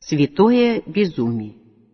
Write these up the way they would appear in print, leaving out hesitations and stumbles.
Святое безумие.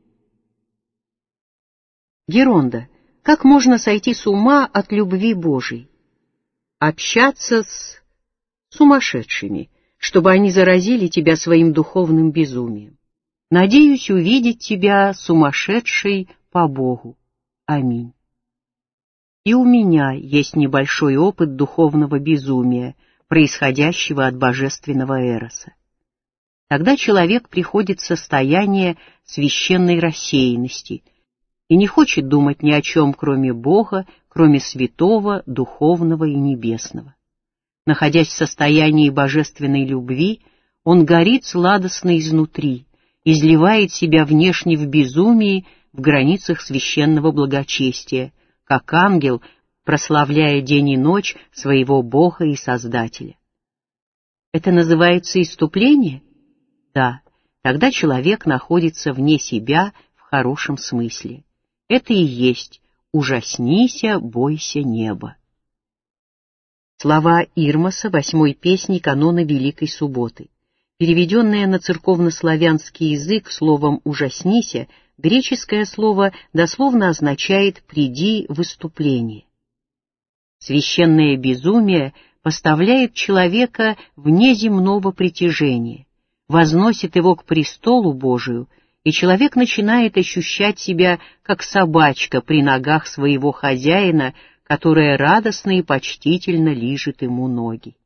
Геронда. Как можно сойти с ума от любви Божией? Общаться с сумасшедшими, чтобы они заразили тебя своим духовным безумием. Надеюсь увидеть тебя сумасшедшей по Богу. Аминь. И у меня есть небольшой опыт духовного безумия, происходящего от божественного эроса. Тогда человек приходит в состояние священной рассеянности и не хочет думать ни о чем, кроме Бога, кроме святого, духовного и небесного. Находясь в состоянии божественной любви, он горит сладостно изнутри, изливает себя внешне в безумии в границах священного благочестия, как ангел, прославляя день и ночь своего Бога и Создателя. Это называется исступление? Да, тогда человек находится вне себя в хорошем смысле. Это и есть «Ужаснися, бойся неба». Слова Ирмоса 8-й песни канона Великой Субботы. Переведенное на церковнославянский язык словом «ужаснися», греческое слово дословно означает «приди в выступление». Священное безумие поставляет человека вне земного притяжения, возносит его к престолу Божию, и человек начинает ощущать себя как собачка при ногах своего хозяина, которая радостно и почтительно лижет ему ноги.